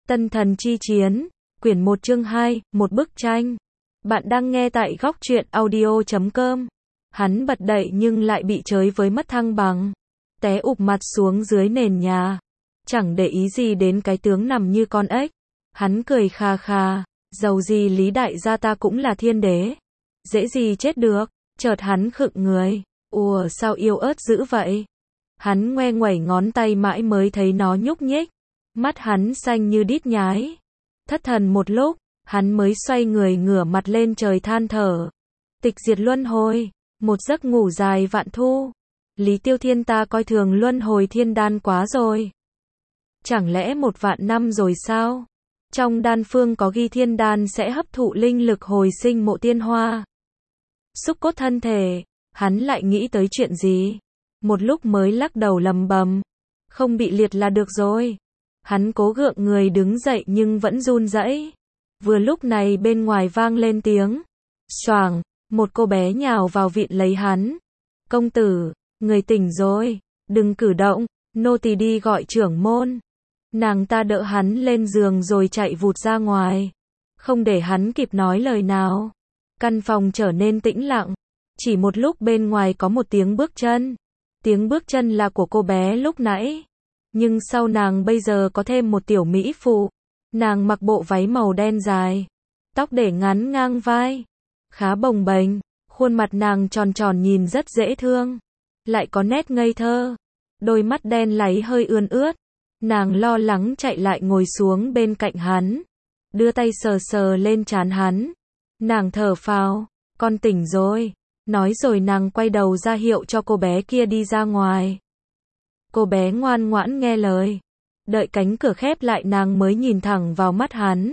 Tân Thần Chi Chiến, quyển 1 chương 2, một bức tranh. Bạn đang nghe tại góc truyện audio.com. Hắn bật đậy nhưng lại bị chới với mất thăng bằng. Té ụp mặt xuống dưới nền nhà. Chẳng để ý gì đến cái tướng nằm như con ếch. Hắn cười kha kha, dầu gì Lý đại gia ta cũng là thiên đế. Dễ gì chết được, chợt hắn khựng người. Ùa sao yêu ớt dữ vậy? Hắn ngoe nguẩy ngón tay mãi mới thấy nó nhúc nhích. Mắt hắn xanh như đít nhái. Thất thần một lúc, hắn mới xoay người ngửa mặt lên trời than thở. Tịch diệt luân hồi, một giấc ngủ dài vạn thu. Lý Tiêu Thiên ta coi thường luân hồi thiên đan quá rồi. Chẳng lẽ 1.000 năm rồi sao? Trong đan phương có ghi thiên đan sẽ hấp thụ linh lực hồi sinh mộ tiên hoa. Xúc cốt thân thể, hắn lại nghĩ tới chuyện gì? Một lúc mới lắc đầu lầm bầm. Không bị liệt là được rồi. Hắn cố gượng người đứng dậy nhưng vẫn run rẩy. Vừa lúc này bên ngoài vang lên tiếng. Xoàng, một cô bé nhào vào vịn lấy hắn. Công tử, người tỉnh rồi, đừng cử động, nô tỳ đi gọi trưởng môn. Nàng ta đỡ hắn lên giường rồi chạy vụt ra ngoài. Không để hắn kịp nói lời nào. Căn phòng trở nên tĩnh lặng. Chỉ một lúc bên ngoài có một tiếng bước chân. Tiếng bước chân là của cô bé lúc nãy. Nhưng sau nàng bây giờ có thêm một tiểu mỹ phụ. Nàng mặc bộ váy màu đen dài. Tóc để ngắn ngang vai. Khá bồng bềnh. Khuôn mặt nàng tròn tròn nhìn rất dễ thương. Lại có nét ngây thơ. Đôi mắt đen láy hơi ươn ướt. Nàng lo lắng chạy lại ngồi xuống bên cạnh hắn. Đưa tay sờ sờ lên trán hắn. Nàng thở phào. Con tỉnh rồi. Nói rồi nàng quay đầu ra hiệu cho cô bé kia đi ra ngoài. Cô bé ngoan ngoãn nghe lời. Đợi cánh cửa khép lại nàng mới nhìn thẳng vào mắt hắn.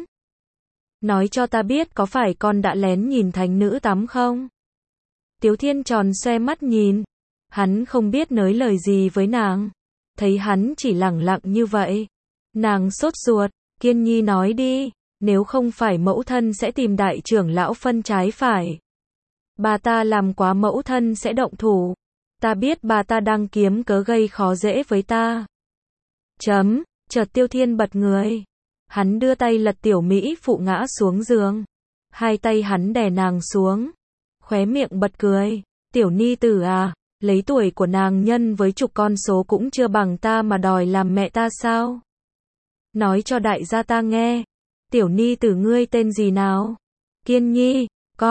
Nói cho ta biết có phải con đã lén nhìn thánh nữ tắm không? Tiếu Thiên tròn xoe mắt nhìn. Hắn không biết nói lời gì với nàng. Thấy hắn chỉ lẳng lặng như vậy. Nàng sốt ruột. Kiên Nhi nói đi. Nếu không phải mẫu thân sẽ tìm đại trưởng lão phân trái phải. Bà ta làm quá mẫu thân sẽ động thủ. Ta biết bà ta đang kiếm cớ gây khó dễ với ta. Chợt Tiêu Thiên bật người. Hắn đưa tay lật tiểu mỹ phụ ngã xuống giường. Hai tay hắn đè nàng xuống. Khóe miệng bật cười. Tiểu ni tử à, lấy tuổi của nàng nhân với chục con số cũng chưa bằng ta mà đòi làm mẹ ta sao? Nói cho đại gia ta nghe. Tiểu ni tử ngươi tên gì nào? Kiên Nhi,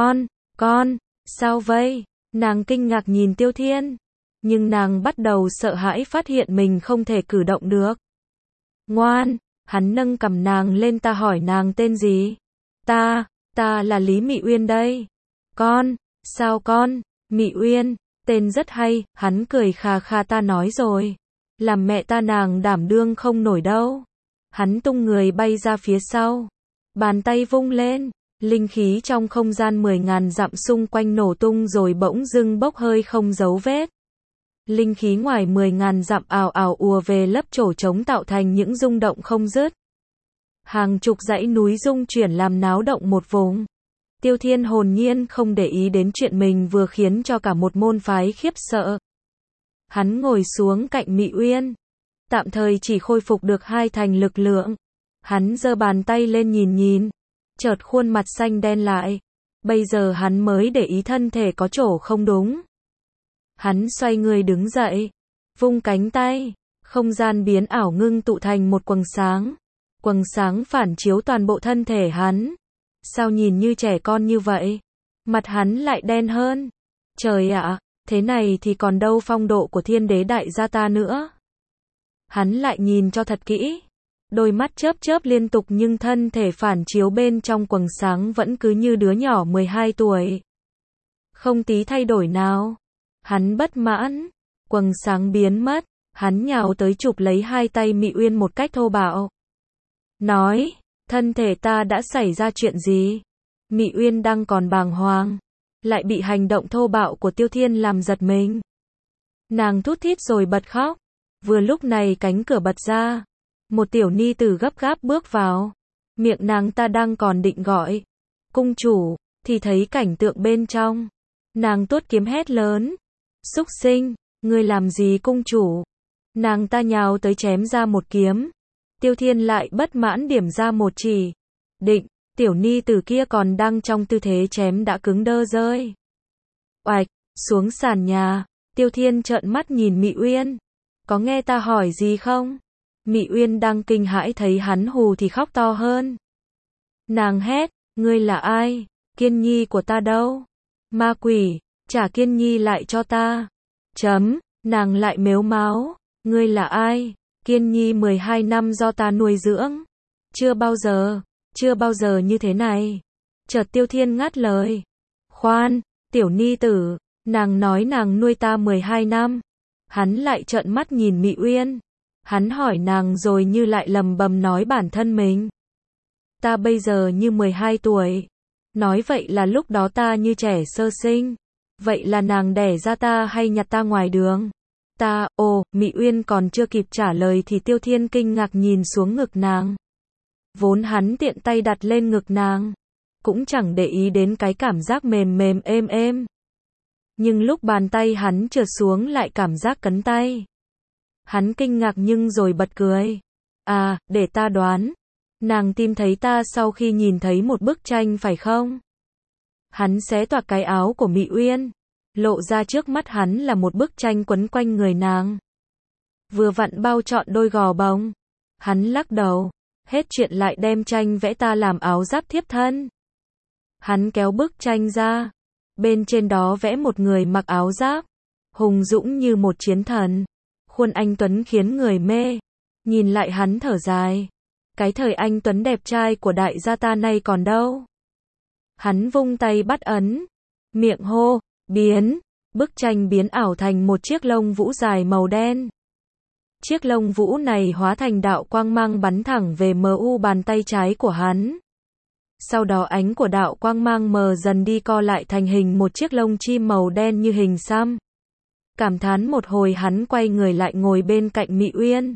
con, sao vậy? Nàng kinh ngạc nhìn Tiêu Thiên. Nhưng nàng bắt đầu sợ hãi phát hiện mình không thể cử động được. Ngoan, hắn nâng cầm nàng lên ta hỏi nàng tên gì? Ta là Lý Mị Uyên đây. Sao con? Mị Uyên, tên rất hay, hắn cười kha kha ta nói rồi. Làm mẹ ta nàng đảm đương không nổi đâu. Hắn tung người bay ra phía sau. Bàn tay vung lên. Linh khí trong không gian 10.000 dặm xung quanh nổ tung rồi bỗng dưng bốc hơi không dấu vết. Linh khí ngoài 10.000 dặm ào ào ùa về lấp chỗ trống tạo thành những rung động không dứt. Hàng chục dãy núi rung chuyển làm náo động một vùng. Tiêu Thiên hồn nhiên không để ý đến chuyện mình vừa khiến cho cả một môn phái khiếp sợ. Hắn ngồi xuống cạnh Mị Uyên. Tạm thời chỉ khôi phục được 2 thành lực lượng. Hắn giơ bàn tay lên nhìn. Chợt khuôn mặt xanh đen lại. Bây giờ hắn mới để ý thân thể có chỗ không đúng. Hắn xoay người đứng dậy. Vung cánh tay. Không gian biến ảo ngưng tụ thành một quầng sáng. Quầng sáng phản chiếu toàn bộ thân thể hắn. Sao nhìn như trẻ con như vậy? Mặt hắn lại đen hơn. Trời ạ, thế này thì còn đâu phong độ của thiên đế đại gia ta nữa. Hắn lại nhìn cho thật kỹ. Đôi mắt chớp chớp liên tục nhưng thân thể phản chiếu bên trong quầng sáng vẫn cứ như đứa nhỏ 12 tuổi. Không tí thay đổi nào. Hắn bất mãn. Quầng sáng biến mất. Hắn nhào tới chụp lấy 2 tay Mị Uyên một cách thô bạo. Nói, thân thể ta đã xảy ra chuyện gì? Mị Uyên đang còn bàng hoàng. Lại bị hành động thô bạo của Tiêu Thiên làm giật mình. Nàng thút thít rồi bật khóc. Vừa lúc này cánh cửa bật ra. Một tiểu ni tử gấp gáp bước vào. Miệng nàng ta đang còn định gọi cung chủ, thì thấy cảnh tượng bên trong. Nàng tuốt kiếm hét lớn. Súc sinh, ngươi làm gì cung chủ? Nàng ta nhào tới chém ra một kiếm. Tiêu Thiên lại bất mãn điểm ra một chỉ. Định, tiểu ni tử kia còn đang trong tư thế chém đã cứng đơ rơi. Oạch, xuống sàn nhà, Tiêu Thiên trợn mắt nhìn Mị Uyên. Có nghe ta hỏi gì không? Mị Uyên đang kinh hãi thấy hắn hù thì khóc to hơn. Nàng hét, ngươi là ai? Kiên nhi của ta đâu? Ma quỷ, trả Kiên nhi lại cho ta. Nàng lại mếu máo, ngươi là ai? Kiên nhi 12 năm do ta nuôi dưỡng. Chưa bao giờ như thế này. Chợt Tiêu Thiên ngắt lời. Khoan, tiểu ni tử, nàng nói nàng nuôi ta 12 năm. Hắn lại trợn mắt nhìn Mị Uyên. Hắn hỏi nàng rồi như lại lầm bầm nói bản thân mình. Ta bây giờ như 12 tuổi. Nói vậy là lúc đó ta như trẻ sơ sinh. Vậy là nàng đẻ ra ta hay nhặt ta ngoài đường? Mị Uyên còn chưa kịp trả lời thì Tiêu Thiên kinh ngạc nhìn xuống ngực nàng. Vốn hắn tiện tay đặt lên ngực nàng. Cũng chẳng để ý đến cái cảm giác mềm mềm êm êm. Nhưng lúc bàn tay hắn trượt xuống lại cảm giác cấn tay. Hắn kinh ngạc nhưng rồi bật cười. À, để ta đoán. Nàng tìm thấy ta sau khi nhìn thấy một bức tranh phải không? Hắn xé toạc cái áo của Mị Uyên. Lộ ra trước mắt hắn là một bức tranh quấn quanh người nàng. Vừa vặn bao trọn đôi gò bông. Hắn lắc đầu. Hết chuyện lại đem tranh vẽ ta làm áo giáp thiếp thân. Hắn kéo bức tranh ra. Bên trên đó vẽ một người mặc áo giáp. Hùng dũng như một chiến thần. Khuôn anh Tuấn khiến người mê. Nhìn lại hắn thở dài. Cái thời anh Tuấn đẹp trai của đại gia ta nay còn đâu. Hắn vung tay bắt ấn. Miệng hô, biến. Bức tranh biến ảo thành một chiếc lông vũ dài màu đen. Chiếc lông vũ này hóa thành đạo quang mang bắn thẳng về mu bàn tay trái của hắn. Sau đó ánh của đạo quang mang mờ dần đi co lại thành hình một chiếc lông chim màu đen như hình xăm. Cảm thán một hồi hắn quay người lại ngồi bên cạnh Mị Uyên.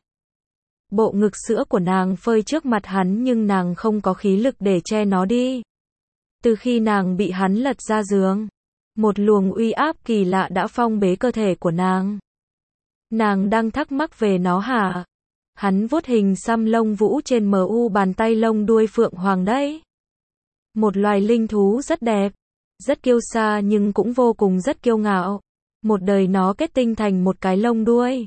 Bộ ngực sữa của nàng phơi trước mặt hắn nhưng nàng không có khí lực để che nó đi. Từ khi nàng bị hắn lật ra giường, một luồng uy áp kỳ lạ đã phong bế cơ thể của nàng. Nàng đang thắc mắc về nó hả? Hắn vuốt hình xăm lông vũ trên mu bàn tay lông đuôi phượng hoàng đấy. Một loài linh thú rất đẹp, rất kiêu sa nhưng cũng vô cùng rất kiêu ngạo. Một đời nó kết tinh thành một cái lông đuôi.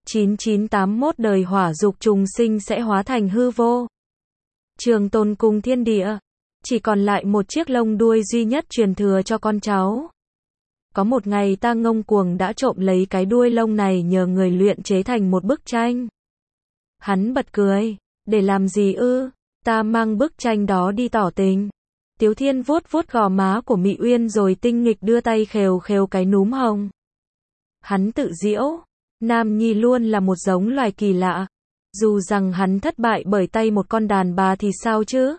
9981 đời hỏa dục trùng sinh sẽ hóa thành hư vô. Trường tồn cùng thiên địa. Chỉ còn lại một chiếc lông đuôi duy nhất truyền thừa cho con cháu. Có một ngày ta ngông cuồng đã trộm lấy cái đuôi lông này nhờ người luyện chế thành một bức tranh. Hắn bật cười. Để làm gì ư? Ta mang bức tranh đó đi tỏ tình. Tiếu Thiên vuốt vuốt gò má của Mị Uyên rồi tinh nghịch đưa tay khều khều cái núm hồng. Hắn tự giễu. Nam nhi luôn là một giống loài kỳ lạ. Dù rằng hắn thất bại bởi tay một con đàn bà thì sao chứ?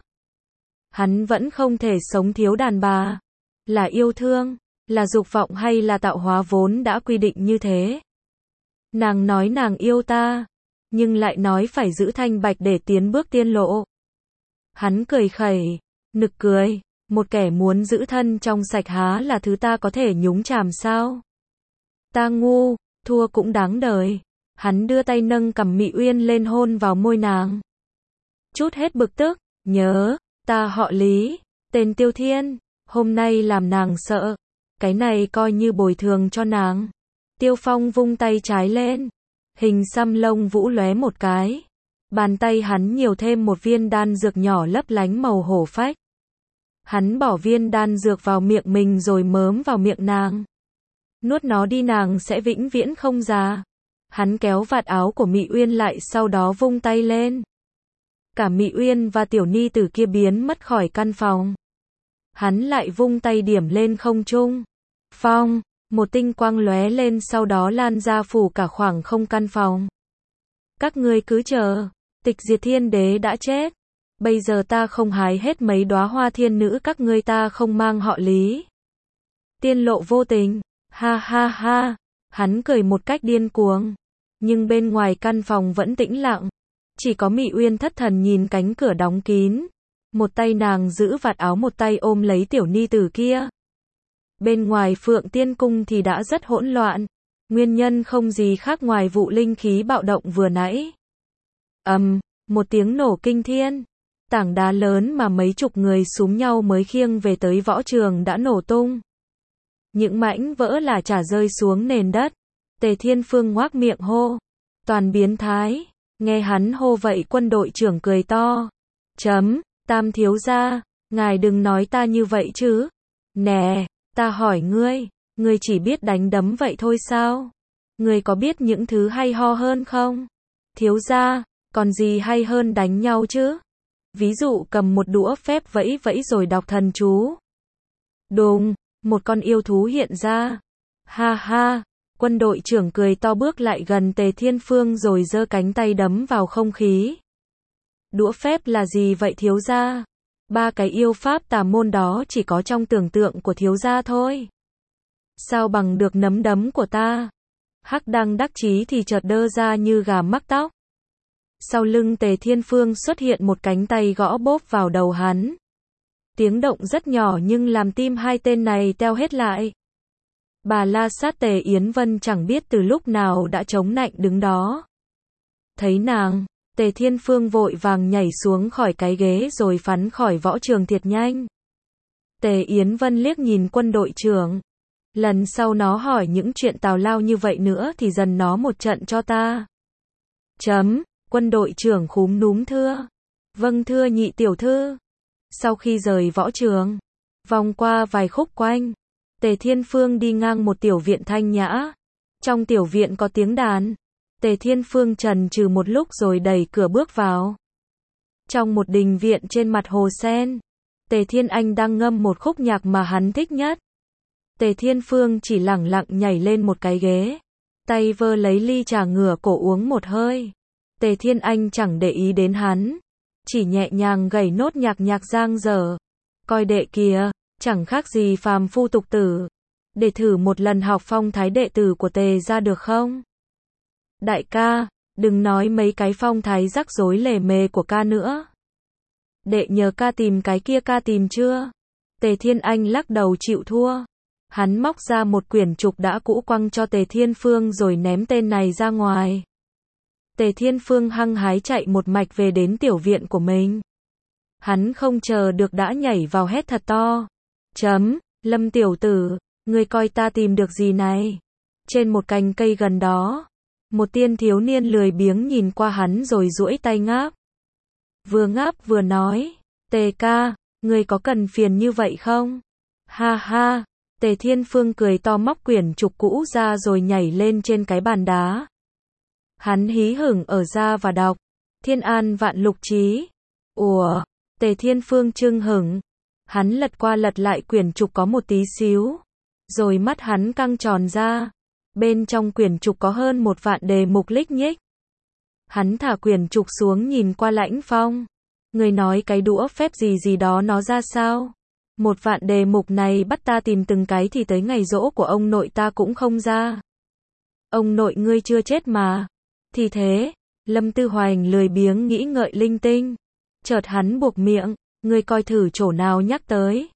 Hắn vẫn không thể sống thiếu đàn bà. Là yêu thương, là dục vọng hay là tạo hóa vốn đã quy định như thế? Nàng nói nàng yêu ta, nhưng lại nói phải giữ thanh bạch để tiến bước tiên lộ. Hắn cười khẩy, nực cười, một kẻ muốn giữ thân trong sạch há là thứ ta có thể nhúng chàm sao? Ta ngu, thua cũng đáng đời. Hắn đưa tay nâng cằm Mị Uyên lên hôn vào môi nàng. Chút hết bực tức, nhớ, ta họ Lý, tên Tiêu Thiên, hôm nay làm nàng sợ. Cái này coi như bồi thường cho nàng. Tiêu Phong vung tay trái lên. Hình xăm lông vũ lóe một cái. Bàn tay hắn nhiều thêm một viên đan dược nhỏ lấp lánh màu hổ phách. Hắn bỏ viên đan dược vào miệng mình rồi mớm vào miệng nàng. Nuốt nó đi nàng sẽ vĩnh viễn không già. Hắn kéo vạt áo của Mị Uyên lại sau đó vung tay lên. Cả Mị Uyên và tiểu ni tử kia biến mất khỏi căn phòng. Hắn lại vung tay điểm lên không trung. Phong, một tinh quang lóe lên sau đó lan ra phủ cả khoảng không căn phòng. Các ngươi cứ chờ, Tịch Diệt Thiên Đế đã chết. Bây giờ ta không hái hết mấy đóa hoa thiên nữ các ngươi ta không mang họ Lý. Tiên lộ vô tình, ha ha ha, hắn cười một cách điên cuồng. Nhưng bên ngoài căn phòng vẫn tĩnh lặng. Chỉ có Mị Uyên thất thần nhìn cánh cửa đóng kín. Một tay nàng giữ vạt áo một tay ôm lấy tiểu ni tử kia. Bên ngoài Phượng Tiên Cung thì đã rất hỗn loạn. Nguyên nhân không gì khác ngoài vụ linh khí bạo động vừa nãy. Một tiếng nổ kinh thiên. Tảng đá lớn mà mấy chục người xúm nhau mới khiêng về tới võ trường đã nổ tung. Những mảnh vỡ là chả rơi xuống nền đất. Tề Thiên Phương ngoác miệng hô. Toàn biến thái. Nghe hắn hô vậy quân đội trưởng cười to. Tam thiếu gia, ngài đừng nói ta như vậy chứ. Nè, ta hỏi ngươi chỉ biết đánh đấm vậy thôi sao? Ngươi có biết những thứ hay ho hơn không? Thiếu gia, còn gì hay hơn đánh nhau chứ? Ví dụ cầm một đũa phép vẫy vẫy rồi đọc thần chú. Đùng, một con yêu thú hiện ra. Ha ha, quân đội trưởng cười to bước lại gần Tề Thiên Phương rồi giơ cánh tay đấm vào không khí. Đũa phép là gì vậy thiếu gia? 3 cái yêu pháp tà môn đó chỉ có trong tưởng tượng của thiếu gia thôi. Sao bằng được nắm đấm của ta? Hắc đang đắc chí thì chợt đơ ra như gà mắc tóc. Sau lưng Tề Thiên Phương xuất hiện một cánh tay gõ bốp vào đầu hắn. Tiếng động rất nhỏ nhưng làm tim hai tên này teo hết lại. Bà la sát Tề Yến Vân chẳng biết từ lúc nào đã chống nạnh đứng đó. Thấy nàng, Tề Thiên Phương vội vàng nhảy xuống khỏi cái ghế rồi phắn khỏi võ trường thiệt nhanh. Tề Yến Vân liếc nhìn quân đội trưởng. Lần sau nó hỏi những chuyện tào lao như vậy nữa thì dần nó một trận cho ta. Quân đội trưởng khúm núm thưa. Vâng thưa nhị tiểu thư. Sau khi rời võ trường, vòng qua vài khúc quanh, Tề Thiên Phương đi ngang một tiểu viện thanh nhã. Trong tiểu viện có tiếng đàn. Tề Thiên Phương chần chừ một lúc rồi đẩy cửa bước vào. Trong một đình viện trên mặt hồ sen, Tề Thiên Anh đang ngâm một khúc nhạc mà hắn thích nhất. Tề Thiên Phương chỉ lẳng lặng nhảy lên một cái ghế, tay vơ lấy ly trà ngửa cổ uống một hơi. Tề Thiên Anh chẳng để ý đến hắn, chỉ nhẹ nhàng gảy nốt nhạc giang dở. Coi đệ kìa, chẳng khác gì phàm phu tục tử. Để thử một lần học phong thái đệ tử của Tề ra được không? Đại ca, đừng nói mấy cái phong thái rắc rối lề mề của ca nữa. Đệ nhờ ca tìm cái kia ca tìm chưa? Tề Thiên Anh lắc đầu chịu thua. Hắn móc ra một quyển trục đã cũ quăng cho Tề Thiên Phương rồi ném tên này ra ngoài. Tề Thiên Phương hăng hái chạy một mạch về đến tiểu viện của mình. Hắn không chờ được đã nhảy vào hét thật to. Lâm tiểu tử, ngươi coi ta tìm được gì này? Trên một cành cây gần đó, một tiên thiếu niên lười biếng nhìn qua hắn rồi duỗi tay ngáp. Vừa ngáp vừa nói, Tề ca, ngươi có cần phiền như vậy không? Ha ha, Tề Thiên Phương cười to móc quyển trục cũ ra rồi nhảy lên trên cái bàn đá. Hắn hí hửng ở ra và đọc, Thiên An vạn lục chí. Ủa, Tề Thiên Phương chưng hửng. Hắn lật qua lật lại quyển trục có một tí xíu. Rồi mắt hắn căng tròn ra. Bên trong quyển trục có hơn 1 vạn đề mục lích nhích. Hắn thả quyển trục xuống nhìn qua Lãnh Phong. Người nói cái đũa phép gì đó nó ra sao? 1 vạn đề mục này bắt ta tìm từng cái thì tới ngày giỗ của ông nội ta cũng không ra. Ông nội ngươi chưa chết mà. Thì thế, Lâm Tư Hoành lười biếng nghĩ ngợi linh tinh. Chợt hắn buộc miệng, ngươi coi thử chỗ nào nhắc tới.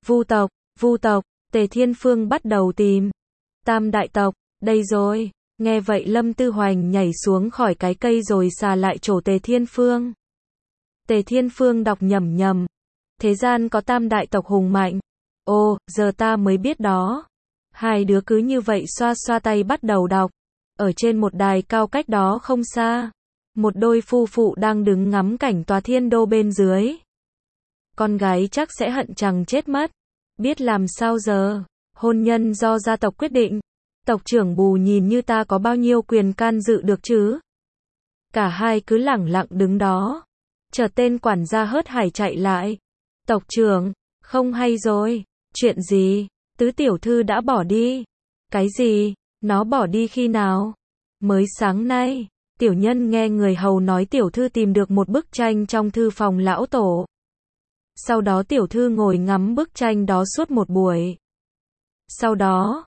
Vu tộc, Tề Thiên Phương bắt đầu tìm. Tam đại tộc, đây rồi. Nghe vậy Lâm Tư Hoành nhảy xuống khỏi cái cây rồi xà lại chỗ Tề Thiên Phương. Tề Thiên Phương đọc nhầm. Thế gian có tam đại tộc hùng mạnh. Ồ, giờ ta mới biết đó. Hai đứa cứ như vậy xoa xoa tay bắt đầu đọc. Ở trên một đài cao cách đó không xa, một đôi phu phụ đang đứng ngắm cảnh tòa thiên đô bên dưới. Con gái chắc sẽ hận chẳng chết mất. Biết làm sao giờ, hôn nhân do gia tộc quyết định. Tộc trưởng Bù nhìn như ta có bao nhiêu quyền can dự được chứ? Cả hai cứ lẳng lặng đứng đó. Chợt tên quản gia hớt hải chạy lại. Tộc trưởng, không hay rồi. Chuyện gì? Tứ tiểu thư đã bỏ đi. Cái gì? Nó bỏ đi khi nào? Mới sáng nay, tiểu nhân nghe người hầu nói tiểu thư tìm được một bức tranh trong thư phòng lão tổ. Sau đó tiểu thư ngồi ngắm bức tranh đó suốt một buổi. Sau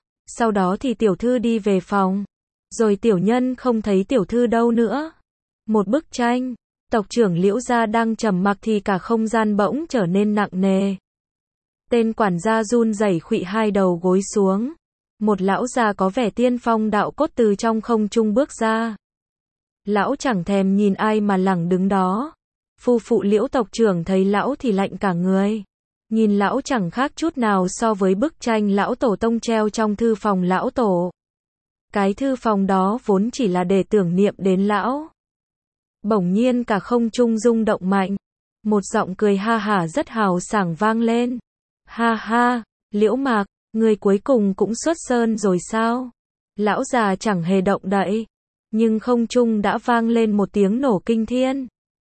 đó thì tiểu thư đi về phòng. Rồi tiểu nhân không thấy tiểu thư đâu nữa. Một bức tranh. Tộc trưởng Liễu gia đang trầm mặc thì cả không gian bỗng trở nên nặng nề. Tên quản gia run rẩy khuỵu hai đầu gối xuống. Một lão già có vẻ tiên phong đạo cốt từ trong không trung bước ra. Lão chẳng thèm nhìn ai mà lẳng đứng đó. Phu phụ Liễu tộc trưởng thấy lão thì lạnh cả người. Nhìn lão chẳng khác chút nào so với bức tranh lão tổ tông treo trong thư phòng lão tổ. Cái thư phòng đó vốn chỉ là để tưởng niệm đến lão. Bỗng nhiên cả không trung rung động mạnh. Một giọng cười ha hả rất hào sảng vang lên. Ha ha, Liễu Mạc, người cuối cùng cũng xuất sơn rồi sao? Lão già chẳng hề động đậy. Nhưng không trung đã vang lên một tiếng nổ kinh thiên.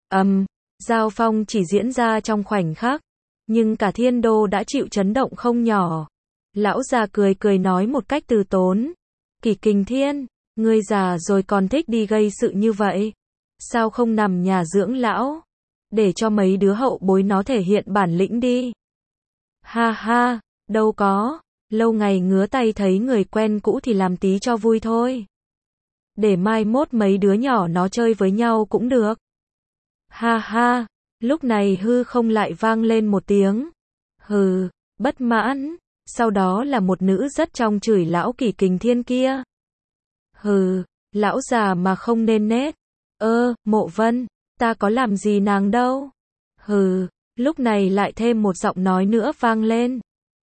Giao phong chỉ diễn ra trong khoảnh khắc. Nhưng cả thiên đô đã chịu chấn động không nhỏ. Lão già cười cười nói một cách từ tốn. Kỷ Kình Thiên, ngươi già rồi còn thích đi gây sự như vậy. Sao không nằm nhà dưỡng lão? Để cho mấy đứa hậu bối nó thể hiện bản lĩnh đi. Ha ha, đâu có. Lâu ngày ngứa tay thấy người quen cũ thì làm tí cho vui thôi. Để mai mốt mấy đứa nhỏ nó chơi với nhau cũng được. Ha ha, lúc này hư không lại vang lên một tiếng. Hừ, bất mãn. Sau đó là một nữ rất trong chửi lão Kỷ Kình Thiên kia. Hừ, lão già mà không nên nết. Mộ Vân, ta có làm gì nàng đâu. Hừ, lúc này lại thêm một giọng nói nữa vang lên.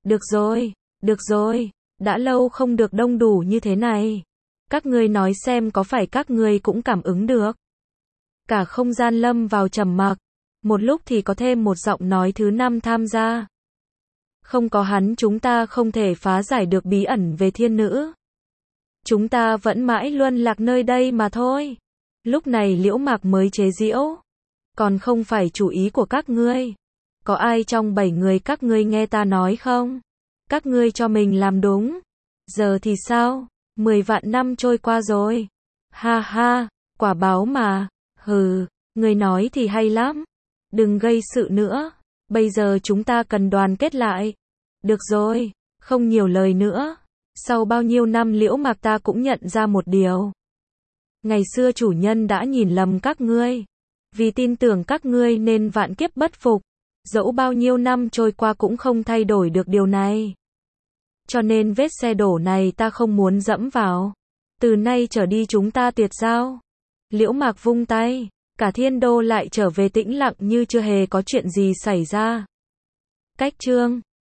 Được rồi, đã lâu không được đông đủ như thế này. Các ngươi nói xem có phải các ngươi cũng cảm ứng được. Cả không gian lâm vào trầm mặc. Một lúc thì có thêm một giọng nói thứ 5 tham gia. Không có hắn chúng ta không thể phá giải được bí ẩn về thiên nữ. Chúng ta vẫn mãi luân lạc nơi đây mà thôi. Lúc này Liễu Mạc mới chế giễu. Còn không phải chủ ý của các ngươi. Có ai trong 7 người các ngươi nghe ta nói không? Các ngươi cho mình làm đúng. Giờ thì sao? 10 vạn năm trôi qua rồi. Ha ha, quả báo mà. Hừ, ngươi nói thì hay lắm. Đừng gây sự nữa. Bây giờ chúng ta cần đoàn kết lại. Được rồi, không nhiều lời nữa. Sau bao nhiêu năm Liễu Mạc ta cũng nhận ra một điều. Ngày xưa chủ nhân đã nhìn lầm các ngươi. Vì tin tưởng các ngươi nên vạn kiếp bất phục. Dẫu bao nhiêu năm trôi qua cũng không thay đổi được điều này. Cho nên vết xe đổ này ta không muốn dẫm vào. Từ nay trở đi chúng ta tuyệt giao. Liễu Mạc vung tay. Cả thiên đô lại trở về tĩnh lặng như chưa hề có chuyện gì xảy ra. Cách chương